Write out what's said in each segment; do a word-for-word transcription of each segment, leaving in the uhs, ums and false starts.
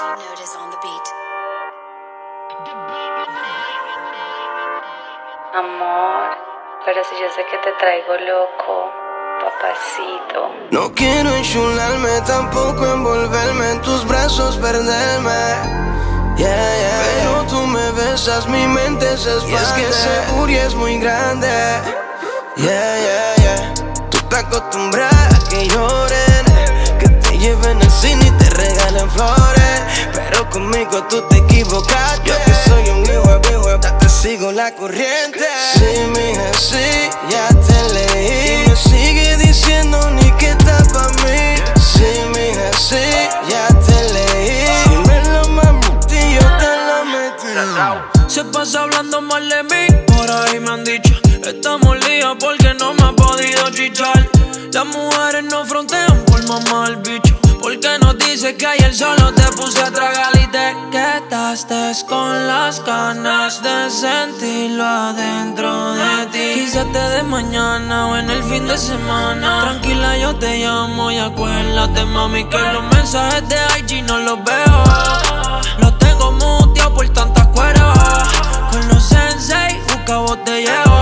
Notice on the beat. Amor, pero si yo sé que te traigo loco, papacito. No quiero enchularme, tampoco envolverme en tus brazos, perderme. Yeah, yeah, pero tú me besas, mi mente se expande. Y es que ese booty es muy grande. Yeah, yeah, yeah. Tú te acostumbras a que lloren, que te lleven al cine y te regalen flores. Pero conmigo tú te equivocaste. Yo que soy un hijo de hijo, te sigo la corriente. Sí, mija, sí, ya te leí. Y me sigue diciendo ni que está pa' mí. Sí, mija, sí, ya te leí. Dímelo, mamuti, yo te lo metí. Se pasa hablando mal de mí, por ahí me han dicho. Estamos líos porque no me ha podido chichar. Las mujeres no frontean por mamar el bicho. Porque nos dice que ayer solo te puse a tragar y te quedaste con las ganas de sentirlo adentro de ti. Quizás te de mañana o en el fin de semana. Tranquila, yo te llamo y acuérdate, mami, que los mensajes de I G no los veo. Los tengo muteados por tantas cueras. Con los sensei, busca vos te llevo.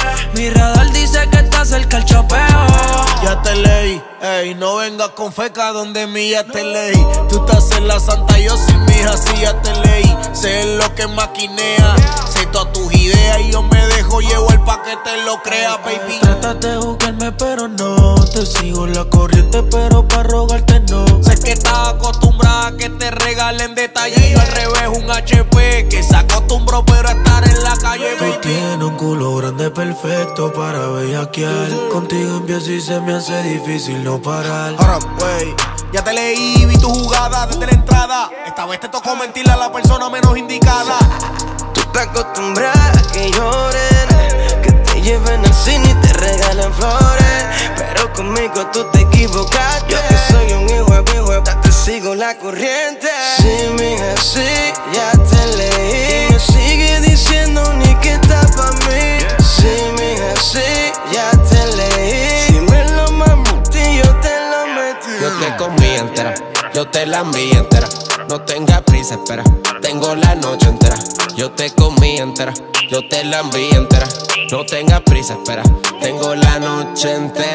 Mi radar dice que está cerca el chapeo. Ya te leí, ey, no vengas con feca donde mí ya te leí. Tú estás en la santa, yo sin mi hija, sí ya te leí. Sé lo que maquinea, sé todas tus ideas y yo me dejo llevar pa' que te lo creas, baby. Tratas de juzgarme pero no, te sigo la corriente pero pa' rogarte no. Sé que estás acostumbrada a que te regalen detalles y yo al revés un H P que se acostumbró pero a estar en la calle, baby. Tú tienes un culo grande perfecto para bellaquear. Contigo empiezo y se me hace difícil no parar. Ahora, wey, ya te leí, vi tu jugada desde la entrada. Esta vez te tocó mentirle a la persona menos indicada. Tú te acostumbras a que lloren, que te lleven al cine y te regalen flores. Pero conmigo tú te equivocaste. Yo que soy un hijo de hijo, te sigo la corriente. Sí, mija, sí, ya te leí. Y me sigue diciendo ni que está pa' mí. Sí, mija, sí, ya te leí. Dímelo, mamuti, yo te lo metí. Yo te comí entera, yo te la envié entera. No tengas prisa, espera, tengo la noche entera. Yo te comí entera, yo te la envié entera. No tengas prisa, espera, tengo la noche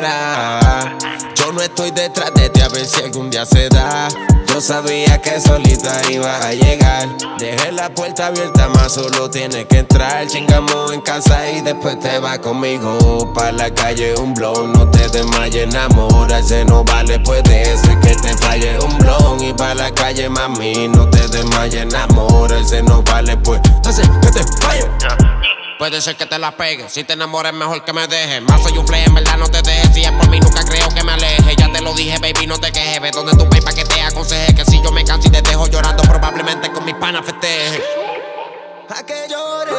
entera. Yo no estoy detrás de ti a ver si algún día se da. Yo sabía que solita iba a llegar. Dejé la puerta abierta, más solo tienes que entrar. Chingamos en casa y después te vas conmigo pa' la calle un blon. No te desmayes, enamorarse no vale. Puede ser que te falle un blon. Y pa' la calle, mami, no te desmayes, enamorarse no vale. Pues hace que te falle. Puede ser que te la pegue, si te enamores mejor que me dejes. Más soy un play, en verdad no te dejes. Si es por mí nunca creo que me aleje. Ya te lo dije, baby, no te quejes. Ve donde tú vas pa' que te aconseje. Que si yo me canso y te dejo llorando, probablemente con mis panas festeje. A que llore.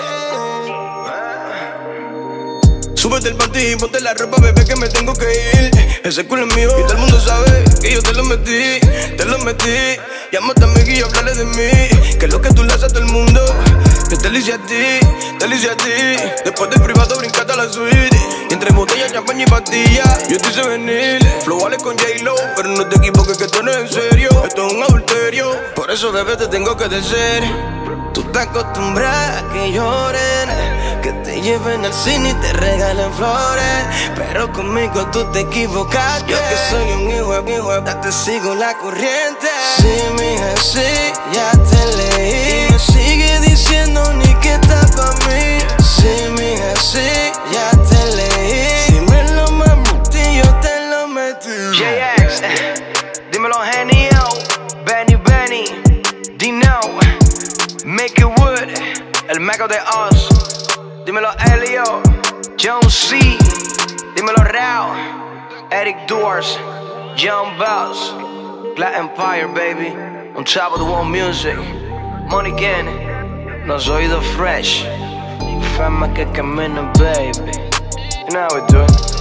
Súbete el panty y ponte la ropa, bebé, que me tengo que ir. Ese culo es mío y todo el mundo sabe que yo te lo metí, te lo metí. Llámate a mí y háblale de mí, que es lo que tú le haces a todo el mundo. Que te lo hice a ti, te lo hice a ti. Después del privado brincaste a la suite. Y entre botellas, champaña y pastillas yo te hice venir. Flow vale con J-Lo, pero no te equivoques que esto no es en serio. Esto es un adulterio, por eso, bebé, te tengo que decir. Tú te acostumbras a que lloren, que te lleven al cine y te regalen flores. Pero conmigo tú te equivocaste. Yo que soy un hijo de hijo, te sigo la corriente. Sí, mija, sí, ya te leí. Y me sigue diciendo ni que está pa' mí. Sí, mija, sí, ya te leí. Dímelo, mamuti, yo te lo metí. J X, dímelo genio, Benny Benny, Dino, Make It Wood, el Mago de Oz. Dímelo Elio, John C, dímelo Rao, Eric Duars, John Bells, Black Empire, baby, on top of the world music. Money Gang, los oídos fresh, fama que camina, baby. You know how we do it.